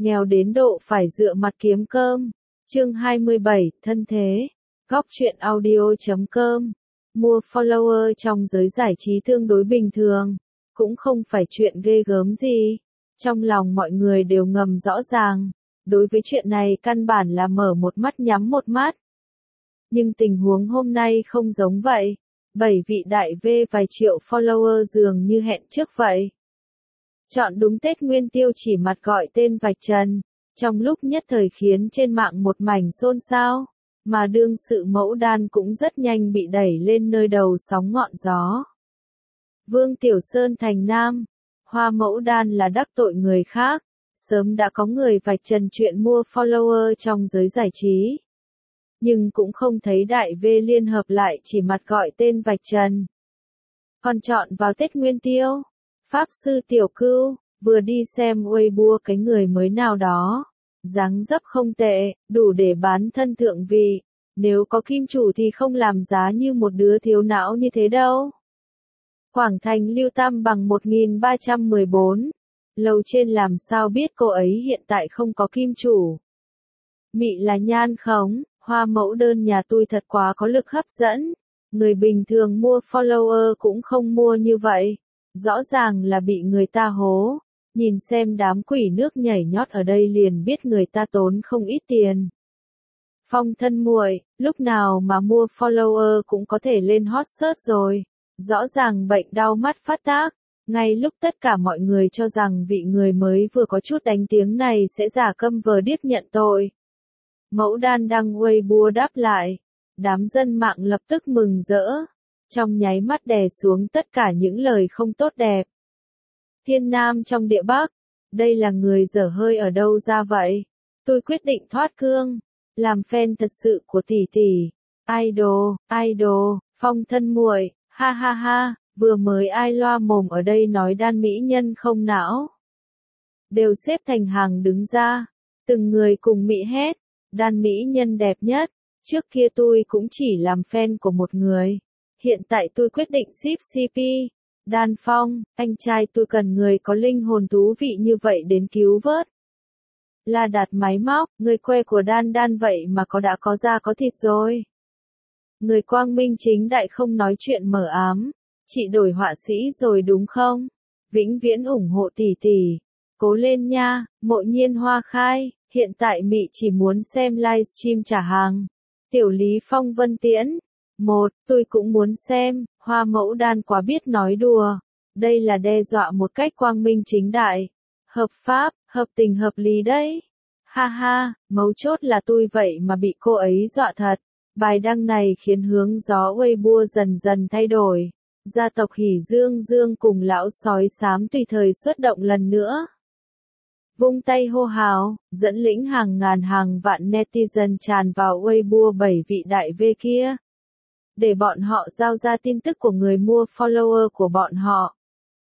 nghèo đến độ phải dựa mặt kiếm cơm. Chương 27, thân thế. Góc truyện audio.com. Mua follower trong giới giải trí tương đối bình thường, cũng không phải chuyện ghê gớm gì. Trong lòng mọi người đều ngầm rõ ràng, đối với chuyện này căn bản là mở một mắt nhắm một mắt. Nhưng tình huống hôm nay không giống vậy. 7 vị đại V vài triệu follower dường như hẹn trước vậy. Chọn đúng Tết Nguyên Tiêu chỉ mặt gọi tên vạch trần, trong lúc nhất thời khiến trên mạng một mảnh xôn xao, mà đương sự Mẫu Đan cũng rất nhanh bị đẩy lên nơi đầu sóng ngọn gió. Vương Tiểu Sơn thành nam, Hoa Mẫu Đan là đắc tội người khác, sớm đã có người vạch trần chuyện mua follower trong giới giải trí. Nhưng cũng không thấy đại V liên hợp lại chỉ mặt gọi tên vạch trần. Còn chọn vào Tết Nguyên Tiêu, Pháp Sư Tiểu Cưu, vừa đi xem Weibo cái người mới nào đó. Dáng dấp không tệ, đủ để bán thân thượng vị. Nếu có kim chủ thì không làm giá như một đứa thiếu não như thế đâu. Quảng Thành Lưu Tam bằng 1314. Lầu trên làm sao biết cô ấy hiện tại không có kim chủ. Mị là nhan khống, Hoa Mẫu Đơn nhà tôi thật quá có lực hấp dẫn. Người bình thường mua follower cũng không mua như vậy. Rõ ràng là bị người ta hố. Nhìn xem đám quỷ nước nhảy nhót ở đây liền biết người ta tốn không ít tiền. Phong thân muội, lúc nào mà mua follower cũng có thể lên hot search rồi. Rõ ràng bệnh đau mắt phát tác. Ngay lúc tất cả mọi người cho rằng vị người mới vừa có chút đánh tiếng này sẽ giả câm vờ điếc nhận tội. Mẫu Đan đăng Weibo đáp lại. Đám dân mạng lập tức mừng rỡ. Trong nháy mắt đè xuống tất cả những lời không tốt đẹp. Thiên Nam trong địa Bắc, đây là người dở hơi ở đâu ra vậy? Tôi quyết định thoát cương, làm fan thật sự của tỷ tỷ. Idol, Phong thân muội, ha ha ha, vừa mới ai loa mồm ở đây nói Đan mỹ nhân không não. Đều xếp thành hàng đứng ra, từng người cùng mỹ hét, Đan mỹ nhân đẹp nhất. Trước kia tôi cũng chỉ làm fan của một người, hiện tại tôi quyết định ship CP. Đan Phong, anh trai tôi cần người có linh hồn thú vị như vậy đến cứu vớt. La Đạt máy móc, người que của Đan vậy mà đã có da có thịt rồi. Người quang minh chính đại không nói chuyện mờ ám, chị đổi họa sĩ rồi đúng không? Vĩnh viễn ủng hộ tỷ tỷ. Cố lên nha, Mộ Nhiên Hoa khai, hiện tại Mị chỉ muốn xem livestream trả hàng. Tiểu Lý Phong Vân Tiễn. Tôi cũng muốn xem, Hoa Mẫu Đan quá biết nói đùa. Đây là đe dọa một cách quang minh chính đại. Hợp pháp, hợp tình hợp lý đấy. Ha ha, mấu chốt là tôi vậy mà bị cô ấy dọa thật. Bài đăng này khiến hướng gió Weibo dần dần thay đổi. Gia tộc Hỉ Dương cùng lão sói xám tùy thời xuất động lần nữa. Vung tay hô hào, dẫn lĩnh hàng ngàn hàng vạn netizen tràn vào Weibo 7 vị đại V kia. Để bọn họ giao ra tin tức của người mua follower của bọn họ.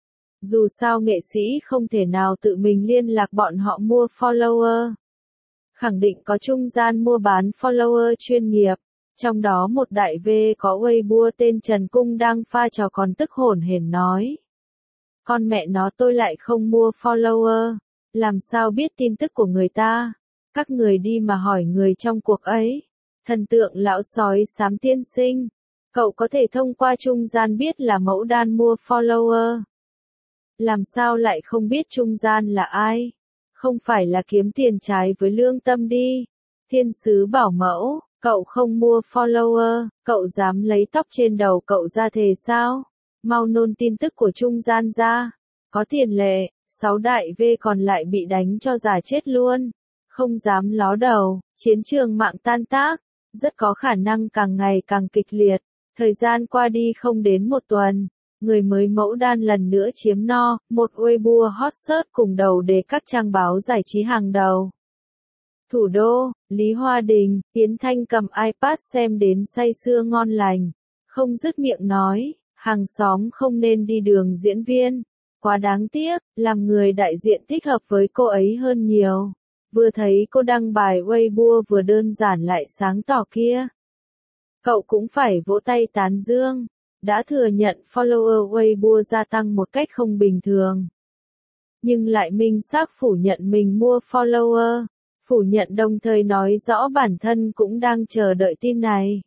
Dù sao nghệ sĩ không thể nào tự mình liên lạc bọn họ mua follower. Khẳng định có trung gian mua bán follower chuyên nghiệp. Trong đó một đại V có Weibo tên Trần Cung đang pha trò còn tức hổn hển nói. Con mẹ nó tôi lại không mua follower. Làm sao biết tin tức của người ta? Các người đi mà hỏi người trong cuộc ấy. Thần tượng lão sói xám tiên sinh. Cậu có thể thông qua trung gian biết là Mẫu Đan mua follower. Làm sao lại không biết trung gian là ai? Không phải là kiếm tiền trái với lương tâm đi. Thiên sứ bảo mẫu, cậu không mua follower, cậu dám lấy tóc trên đầu cậu ra thề sao? Mau nôn tin tức của trung gian ra. Có tiền lệ, 6 đại V còn lại bị đánh cho giả chết luôn. Không dám ló đầu, chiến trường mạng tan tác. Rất có khả năng càng ngày càng kịch liệt. Thời gian qua đi không đến một tuần, người mới Mẫu Đan lần nữa chiếm no, một Weibo hot search cùng đầu để các trang báo giải trí hàng đầu. Thủ đô, Lý Hoa Đình, Tiến Thanh cầm iPad xem đến say sưa ngon lành. Không dứt miệng nói, hàng xóm không nên đi đường diễn viên. Quá đáng tiếc, làm người đại diện thích hợp với cô ấy hơn nhiều. Vừa thấy cô đăng bài Weibo vừa đơn giản lại sáng tỏ kia. Cậu cũng phải vỗ tay tán dương. Đã thừa nhận follower Weibo gia tăng một cách không bình thường. nhưng lại minh xác phủ nhận mình mua follower, phủ nhận đồng thời nói rõ bản thân cũng đang chờ đợi tin này.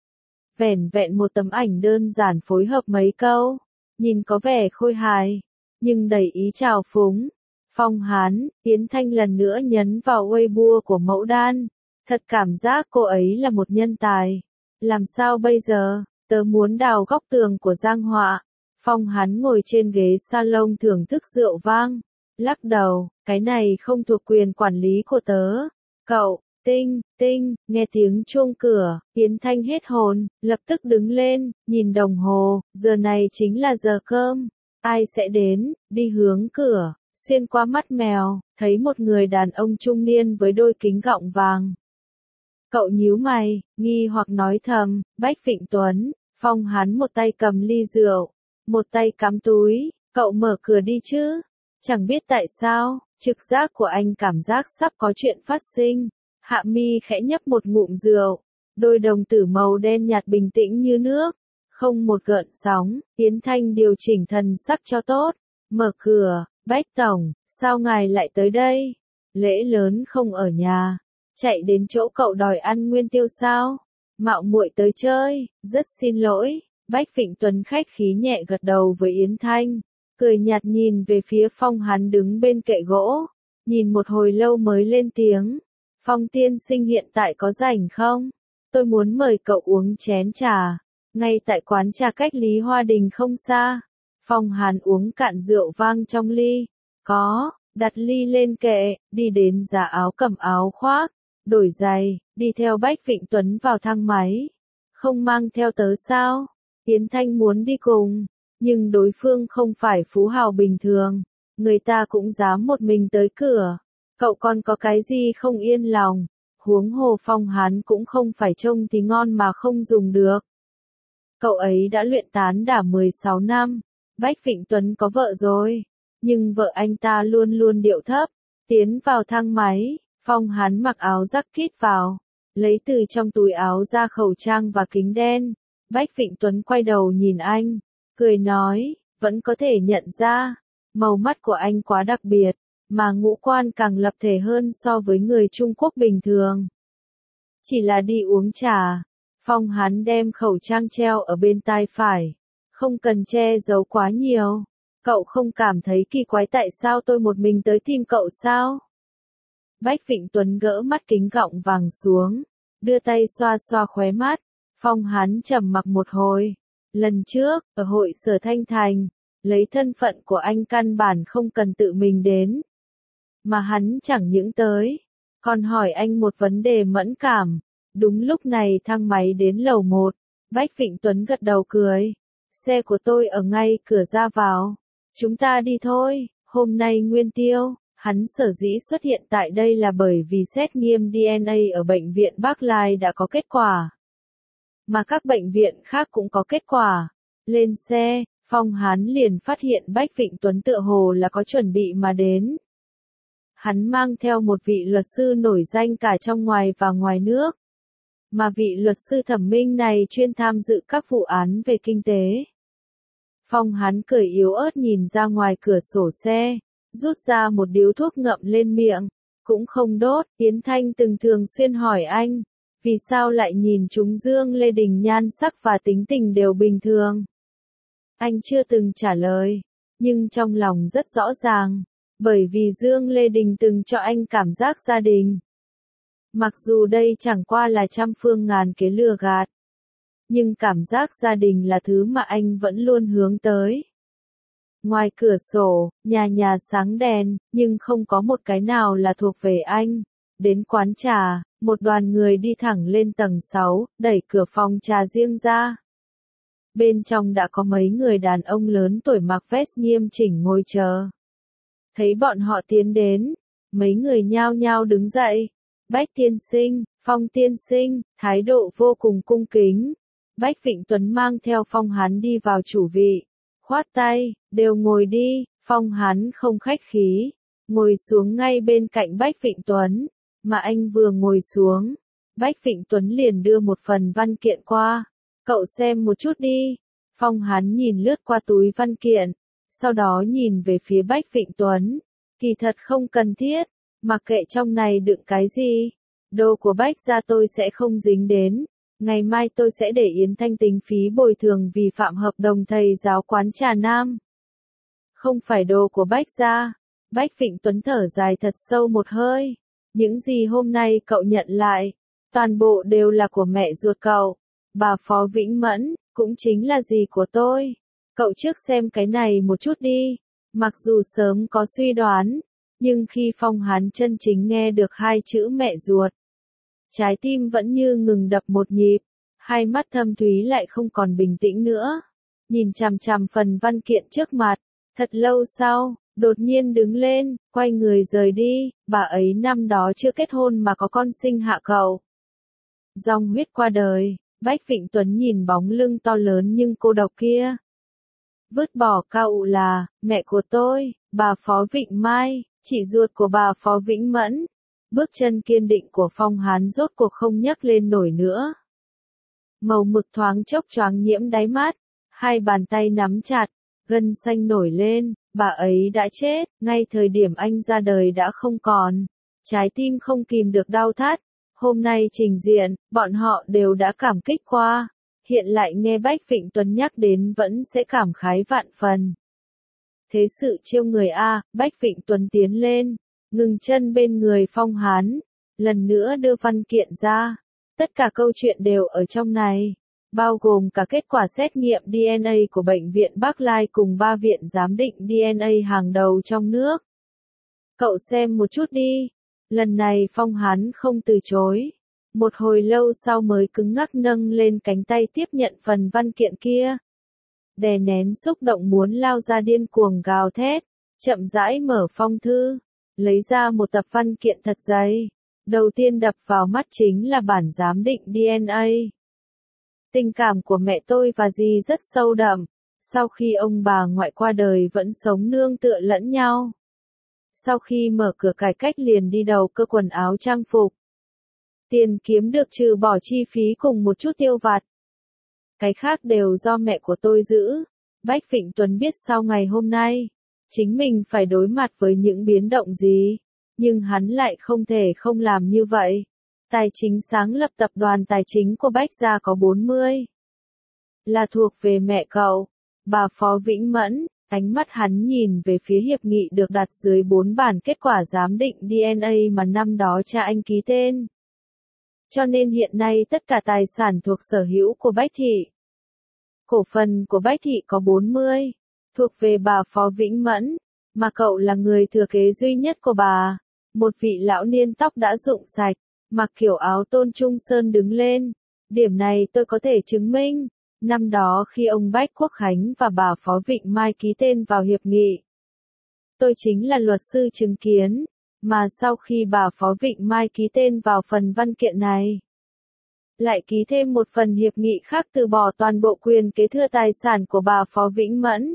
Vẻn vẹn một tấm ảnh đơn giản phối hợp mấy câu, nhìn có vẻ khôi hài, nhưng đầy ý trào phúng. Phong Hán, Yến Thanh lần nữa nhấn vào Weibo của Mẫu Đan. Thật cảm giác cô ấy là một nhân tài. Làm sao bây giờ, tớ muốn đào góc tường của Giang Họa. Phong Hán ngồi trên ghế salon thưởng thức rượu vang. Lắc đầu, cái này không thuộc quyền quản lý của tớ. Cậu, Tinh, Tinh, nghe tiếng chuông cửa, Yến Thanh hết hồn, lập tức đứng lên, nhìn đồng hồ, giờ này chính là giờ cơm. Ai sẽ đến, đi hướng cửa, xuyên qua mắt mèo, thấy một người đàn ông trung niên với đôi kính gọng vàng. Cậu nhíu mày, nghi hoặc nói thầm, Bách Phịnh Tuấn. Phong Hán một tay cầm ly rượu, một tay cắm túi, cậu mở cửa đi chứ. Chẳng biết tại sao, trực giác của anh cảm giác sắp có chuyện phát sinh. Hạ mi khẽ nhấp một ngụm rượu, đôi đồng tử màu đen nhạt bình tĩnh như nước, không một gợn sóng. Yến Thanh điều chỉnh thần sắc cho tốt, mở cửa, Bách Tổng, sao ngài lại tới đây? Lễ lớn không ở nhà, chạy đến chỗ cậu đòi ăn nguyên tiêu sao? Mạo muội tới chơi, rất xin lỗi. Bách Phịnh Tuấn khách khí nhẹ gật đầu với Yến Thanh, cười nhạt nhìn về phía Phong Hán đứng bên kệ gỗ, nhìn một hồi lâu mới lên tiếng. Phong tiên sinh hiện tại có rảnh không? Tôi muốn mời cậu uống chén trà, ngay tại quán trà cách Lý Hoa Đình không xa. Phong Hán uống cạn rượu vang trong ly. Có, đặt ly lên kệ, đi đến giá áo cầm áo khoác, đổi giày, đi theo Bách Phịnh Tuấn vào thang máy. Không mang theo tớ sao? Yến Thanh muốn đi cùng, nhưng đối phương không phải phú hào bình thường, người ta cũng dám một mình tới cửa. Cậu còn có cái gì không yên lòng? Huống hồ Phong Hán cũng không phải trông thì ngon mà không dùng được. Cậu ấy đã luyện tán đả 16 năm, Bách Phịnh Tuấn có vợ rồi, nhưng vợ anh ta luôn luôn điệu thấp. Tiến vào thang máy, Phong Hán mặc áo jacket vào, lấy từ trong túi áo ra khẩu trang và kính đen. Bách Phịnh Tuấn quay đầu nhìn anh, cười nói, vẫn có thể nhận ra, màu mắt của anh quá đặc biệt, mà ngũ quan càng lập thể hơn so với người Trung Quốc bình thường. Chỉ là đi uống trà. Phong Hán đem khẩu trang treo ở bên tai phải, không cần che giấu quá nhiều. Cậu không cảm thấy kỳ quái tại sao tôi một mình tới tìm cậu sao? Bách Phịnh Tuấn gỡ mắt kính gọng vàng xuống, đưa tay xoa xoa khóe mắt. Phong Hán trầm mặc một hồi. Lần trước, ở hội Sở Thanh Thành, lấy thân phận của anh căn bản không cần tự mình đến. Mà hắn chẳng những tới, còn hỏi anh một vấn đề mẫn cảm. Đúng lúc này thang máy đến lầu 1, Bách Phịnh Tuấn gật đầu cười. Xe của tôi ở ngay cửa ra vào. Chúng ta đi thôi, hôm nay Nguyên Tiêu, hắn sở dĩ xuất hiện tại đây là bởi vì xét nghiệm DNA ở bệnh viện Bắc Lai đã có kết quả. Mà các bệnh viện khác cũng có kết quả. Lên xe, Phong Hán liền phát hiện Bách Phịnh Tuấn tựa hồ là có chuẩn bị mà đến. Hắn mang theo một vị luật sư nổi danh cả trong ngoài và ngoài nước. Mà vị luật sư thẩm minh này chuyên tham dự các vụ án về kinh tế. Phong Hán cười yếu ớt nhìn ra ngoài cửa sổ xe, rút ra một điếu thuốc ngậm lên miệng, cũng không đốt. Yến Thanh từng thường xuyên hỏi anh, vì sao lại nhìn chúng Dương Lê Đình nhan sắc và tính tình đều bình thường. Anh chưa từng trả lời, nhưng trong lòng rất rõ ràng, bởi vì Dương Lê Đình từng cho anh cảm giác gia đình. Mặc dù đây chẳng qua là trăm phương ngàn kế lừa gạt, nhưng cảm giác gia đình là thứ mà anh vẫn luôn hướng tới. Ngoài cửa sổ, nhà nhà sáng đèn, nhưng không có một cái nào là thuộc về anh. Đến quán trà, một đoàn người đi thẳng lên tầng 6, đẩy cửa phòng trà riêng ra. Bên trong đã có mấy người đàn ông lớn tuổi mặc vest nghiêm chỉnh ngồi chờ. Thấy bọn họ tiến đến, mấy người nhao nhao đứng dậy. Bách tiên sinh, Phong tiên sinh, thái độ vô cùng cung kính. Bách Phịnh Tuấn mang theo Phong Hán đi vào chủ vị, khoát tay, đều ngồi đi. Phong Hán không khách khí, ngồi xuống ngay bên cạnh Bách Phịnh Tuấn, mà anh vừa ngồi xuống, Bách Phịnh Tuấn liền đưa một phần văn kiện qua, cậu xem một chút đi. Phong Hán nhìn lướt qua túi văn kiện, sau đó nhìn về phía Bách Phịnh Tuấn, Kỳ thật không cần thiết, mặc kệ trong này đựng cái gì. Đồ của Bách gia tôi sẽ không dính đến. Ngày mai tôi sẽ để Yến Thanh tính phí bồi thường vì phạm hợp đồng thầy giáo quán Trà Nam. Không phải đồ của Bách gia. Bách Vịnh Tuấn thở dài thật sâu một hơi. Những gì hôm nay cậu nhận lại, toàn bộ đều là của mẹ ruột cậu. Bà Phó Vĩnh Mẫn, cũng chính là dì của tôi. Cậu trước xem cái này một chút đi. Mặc dù sớm có suy đoán, nhưng khi Phong Hán chân chính nghe được hai chữ mẹ ruột, trái tim vẫn như ngừng đập một nhịp, hai mắt thâm thúy lại không còn bình tĩnh nữa. Nhìn chằm chằm phần văn kiện trước mặt, thật lâu sau, đột nhiên đứng lên, quay người rời đi, bà ấy năm đó chưa kết hôn mà có con sinh hạ cậu. Dòng huyết qua đời, Bách Vịnh Tuấn nhìn bóng lưng to lớn nhưng cô độc kia. Vứt bỏ cậu là, mẹ của tôi, bà Phó Vịnh Mai, chị ruột của bà Phó Vĩnh Mẫn. Bước chân kiên định của Phong Hán rốt cuộc không nhấc lên nổi nữa. Màu mực thoáng chốc choáng nhiễm đáy mắt, hai bàn tay nắm chặt, gân xanh nổi lên, bà ấy đã chết, ngay thời điểm anh ra đời đã không còn. Trái tim không kìm được đau thắt, hôm nay trình diện, bọn họ đều đã cảm kích qua. Hiện lại nghe Bách Vịnh Tuấn nhắc đến vẫn sẽ cảm khái vạn phần. Thế sự chiêu người A, Bách Vịnh Tuấn tiến lên, ngừng chân bên người Phong Hán, lần nữa đưa văn kiện ra. Tất cả câu chuyện đều ở trong này, bao gồm cả kết quả xét nghiệm DNA của Bệnh viện Bắc Lai cùng 3 viện giám định DNA hàng đầu trong nước. Cậu xem một chút đi. Lần này Phong Hán không từ chối. Một hồi lâu sau mới cứng ngắc nâng lên cánh tay tiếp nhận phần văn kiện kia. Đè nén xúc động muốn lao ra điên cuồng gào thét, chậm rãi mở phong thư, lấy ra một tập văn kiện thật dày. Đầu tiên đập vào mắt chính là bản giám định DNA. Tình cảm của mẹ tôi và dì rất sâu đậm, sau khi ông bà ngoại qua đời vẫn sống nương tựa lẫn nhau. Sau khi mở cửa cải cách liền đi đầu cơ quần áo trang phục. Tiền kiếm được trừ bỏ chi phí cùng một chút tiêu vặt. Cái khác đều do mẹ của tôi giữ. Bách Vịnh Tuấn biết sau ngày hôm nay, chính mình phải đối mặt với những biến động gì, nhưng hắn lại không thể không làm như vậy. Tài chính sáng lập tập đoàn tài chính của Bách gia có 40. Là thuộc về mẹ cậu, bà Phó Vĩnh Mẫn. Ánh mắt hắn nhìn về phía hiệp nghị được đặt dưới 4 bản kết quả giám định DNA mà năm đó cha anh ký tên. Cho nên hiện nay tất cả tài sản thuộc sở hữu của Bách Thị. Cổ phần của Bách Thị có 40, thuộc về bà Phó Vĩnh Mẫn, mà cậu là người thừa kế duy nhất của bà. Một vị lão niên tóc đã rụng sạch, mặc kiểu áo tôn trung sơn đứng lên. Điểm này tôi có thể chứng minh. Năm đó khi ông Bách Quốc Khánh và bà Phó Vịnh Mai ký tên vào hiệp nghị, tôi chính là luật sư chứng kiến, mà sau khi bà Phó Vịnh Mai ký tên vào phần văn kiện này, lại ký thêm một phần hiệp nghị khác từ bỏ toàn bộ quyền kế thừa tài sản của bà Phó Vĩnh Mẫn.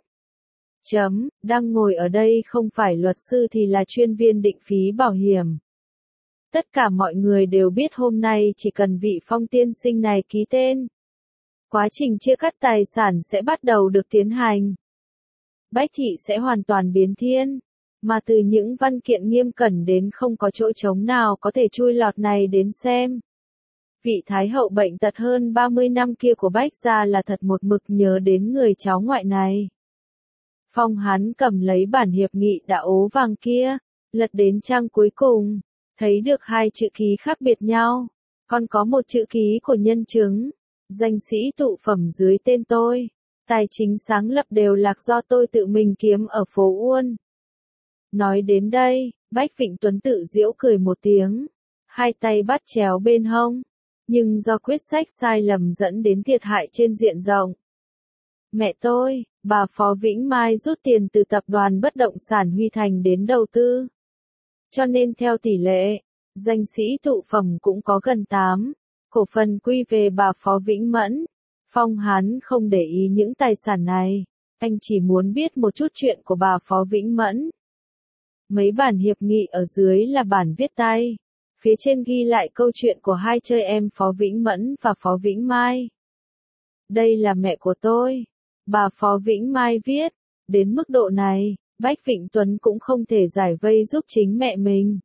Đang ngồi ở đây không phải luật sư thì là chuyên viên định phí bảo hiểm. Tất cả mọi người đều biết hôm nay chỉ cần vị Phong tiên sinh này ký tên, quá trình chia cắt tài sản sẽ bắt đầu được tiến hành. Bách Thị sẽ hoàn toàn biến thiên, mà từ những văn kiện nghiêm cẩn đến không có chỗ trống nào có thể chui lọt này đến xem. Vị Thái hậu bệnh tật hơn 30 năm kia của Bách gia là thật một mực nhớ đến người cháu ngoại này. Phong Hán cầm lấy bản hiệp nghị đã ố vàng kia, lật đến trang cuối cùng, thấy được hai chữ ký khác biệt nhau, còn có một chữ ký của nhân chứng. Danh sĩ tụ phẩm dưới tên tôi, tài chính sáng lập đều là do tôi tự mình kiếm ở phố Uôn. Nói đến đây, Bách Vịnh Tuấn tự giễu cười một tiếng, hai tay bắt chéo bên hông, nhưng do quyết sách sai lầm dẫn đến thiệt hại trên diện rộng. Mẹ tôi, bà Phó Vĩnh Mai rút tiền từ tập đoàn bất động sản Huy Thành đến đầu tư. Cho nên theo tỷ lệ, danh sĩ tụ phẩm cũng có gần 8. Cổ phần quy về bà Phó Vĩnh Mẫn. Phong Hán không để ý những tài sản này, anh chỉ muốn biết một chút chuyện của bà Phó Vĩnh Mẫn. Mấy bản hiệp nghị ở dưới là bản viết tay, phía trên ghi lại câu chuyện của hai chơi em Phó Vĩnh Mẫn và Phó Vĩnh Mai. Đây là mẹ của tôi, bà Phó Vĩnh Mai viết, đến mức độ này, Bách Vịnh Tuấn cũng không thể giải vây giúp chính mẹ mình.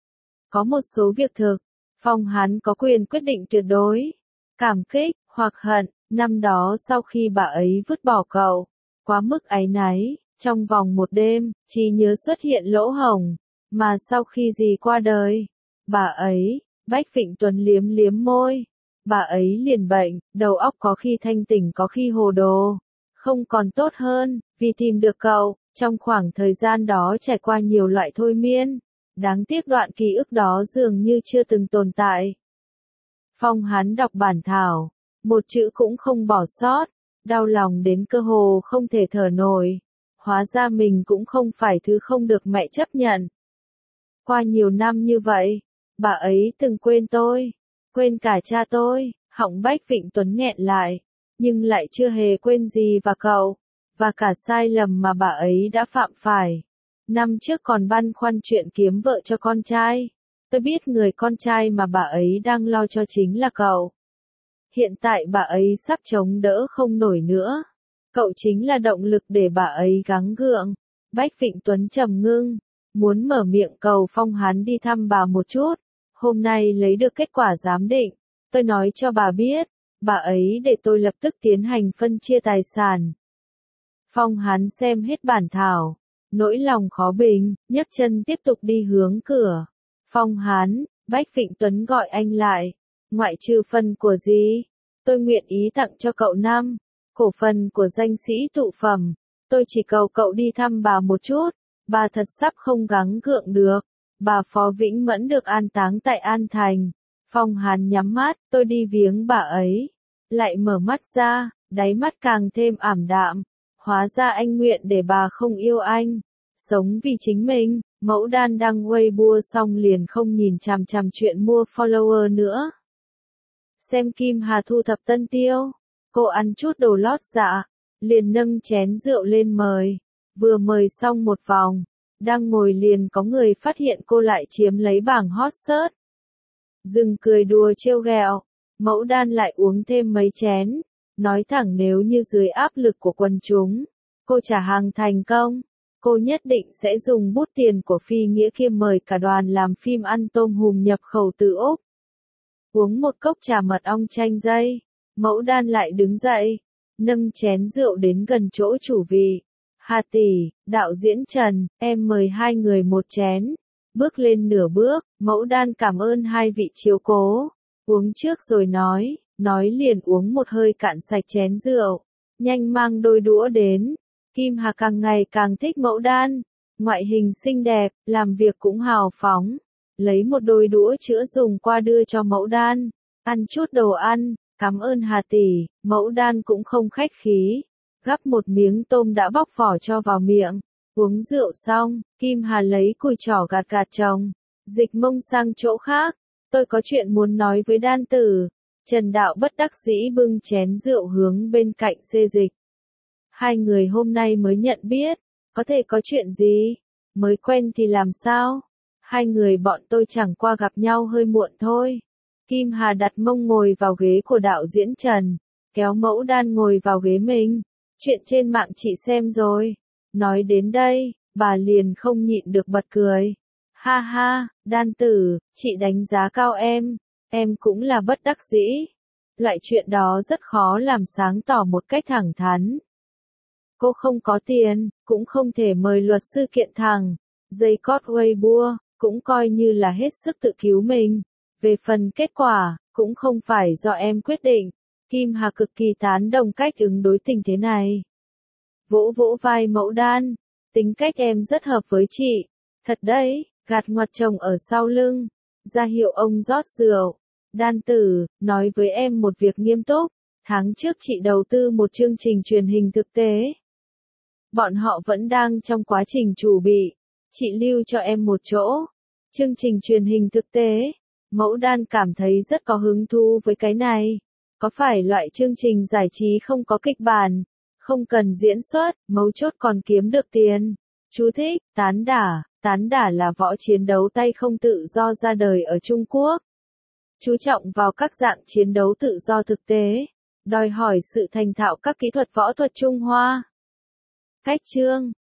Có một số việc thực, Phong hắn có quyền quyết định tuyệt đối. Cảm kích, hoặc hận, năm đó sau khi bà ấy vứt bỏ cậu, quá mức áy náy, trong vòng một đêm, trí nhớ xuất hiện lỗ hổng, mà sau khi dì qua đời, bà ấy, Bách Vịnh Tuấn liếm liếm môi, bà ấy liền bệnh, đầu óc có khi thanh tỉnh có khi hồ đồ, không còn tốt hơn, vì tìm được cậu, trong khoảng thời gian đó trải qua nhiều loại thôi miên, đáng tiếc đoạn ký ức đó dường như chưa từng tồn tại. Phong hắn đọc bản thảo, một chữ cũng không bỏ sót, đau lòng đến cơ hồ không thể thở nổi. Hóa ra mình cũng không phải thứ không được mẹ chấp nhận. Qua nhiều năm như vậy, bà ấy từng quên tôi, quên cả cha tôi, họng Bách Vịnh Tuấn nghẹn lại, nhưng lại chưa hề quên gì và cậu, và cả sai lầm mà bà ấy đã phạm phải. Năm trước còn băn khoăn chuyện kiếm vợ cho con trai. Tôi biết người con trai mà bà ấy đang lo cho chính là cậu. Hiện tại bà ấy sắp chống đỡ không nổi nữa. Cậu chính là động lực để bà ấy gắng gượng. Bách Vịnh Tuấn trầm ngưng, muốn mở miệng cầu Phong hắn đi thăm bà một chút. Hôm nay lấy được kết quả giám định, tôi nói cho bà biết, bà ấy để tôi lập tức tiến hành phân chia tài sản. Phong hắn xem hết bản thảo, nỗi lòng khó bình, nhấc chân tiếp tục đi hướng cửa. Phong hắn, Bách Vịnh Tuấn gọi anh lại, ngoại trừ phần của gì? Tôi nguyện ý tặng cho cậu 5 cổ phần của danh sĩ tụ phẩm. Tôi chỉ cầu cậu đi thăm bà một chút, bà thật sắp không gắng gượng được. Bà Phó Vĩnh Mẫn được an táng tại An Thành. Phong hắn nhắm mắt, tôi đi viếng bà ấy. Lại mở mắt ra, đáy mắt càng thêm ảm đạm. Hóa ra anh nguyện để bà không yêu anh. Sống vì chính mình, Mẫu Đan đăng Weibo xong liền không nhìn chằm chằm chuyện mua follower nữa. Xem Kim Hà thu thập tân tiêu, cô ăn chút đồ lót dạ, liền nâng chén rượu lên mời. Vừa mời xong một vòng, đang ngồi liền có người phát hiện cô lại chiếm lấy bảng hot search. Dừng cười đùa trêu ghẹo, Mẫu Đan lại uống thêm mấy chén, nói thẳng nếu như dưới áp lực của quần chúng, cô trả hàng thành công, cô nhất định sẽ dùng bút tiền của Phi Nghĩa Khiêm mời cả đoàn làm phim ăn tôm hùm nhập khẩu từ Úc. Uống một cốc trà mật ong chanh dây, Mẫu Đan lại đứng dậy, nâng chén rượu đến gần chỗ chủ vị. Hà tỷ, đạo diễn Trần, em mời hai người một chén. Bước lên nửa bước, Mẫu Đan cảm ơn hai vị chiếu cố. Uống trước rồi nói liền uống một hơi cạn sạch chén rượu. Nhanh mang đôi đũa đến. Kim Hà càng ngày càng thích Mẫu Đan. Ngoại hình xinh đẹp, làm việc cũng hào phóng. Lấy một đôi đũa chữa dùng qua đưa cho Mẫu Đan. Ăn chút đồ ăn, cảm ơn Hà tỷ. Mẫu Đan cũng không khách khí. Gắp một miếng tôm đã bóc vỏ cho vào miệng. Uống rượu xong, Kim Hà lấy cùi trỏ gạt gạt chồng. Dịch mông sang chỗ khác. Tôi có chuyện muốn nói với Đan tử. Trần Đạo bất đắc dĩ bưng chén rượu hướng bên cạnh xê dịch. Hai người hôm nay mới nhận biết. Có thể có chuyện gì? Mới quen thì làm sao? Hai người bọn tôi chẳng qua gặp nhau hơi muộn thôi. Kim Hà đặt mông ngồi vào ghế của đạo diễn Trần. Kéo Mẫu Đan ngồi vào ghế mình. Chuyện trên mạng chị xem rồi. Nói đến đây, bà liền không nhịn được bật cười. Ha ha, Đan tử, chị đánh giá cao em cũng là bất đắc dĩ. Loại chuyện đó rất khó làm sáng tỏ một cách thẳng thắn. Cô không có tiền, cũng không thể mời luật sư kiện thằng. Dây cót Weibo, cũng coi như là hết sức tự cứu mình. Về phần kết quả, cũng không phải do em quyết định. Kim Hà cực kỳ tán đồng cách ứng đối tình thế này. Vỗ vỗ vai Mẫu Đan, tính cách em rất hợp với chị. Thật đấy, gạt ngoặt chồng ở sau lưng, ra hiệu ông rót rượu. Đan tử, nói với em một việc nghiêm túc, tháng trước chị đầu tư một chương trình truyền hình thực tế. Bọn họ vẫn đang trong quá trình chuẩn bị, chị lưu cho em một chỗ. Chương trình truyền hình thực tế, Mẫu Đan cảm thấy rất có hứng thú với cái này. Có phải loại chương trình giải trí không có kịch bản, không cần diễn xuất, mấu chốt còn kiếm được tiền. Chú thích, tán đả là võ chiến đấu tay không tự do ra đời ở Trung Quốc. Chú trọng vào các dạng chiến đấu tự do thực tế, đòi hỏi sự thành thạo các kỹ thuật võ thuật Trung Hoa. Cách chương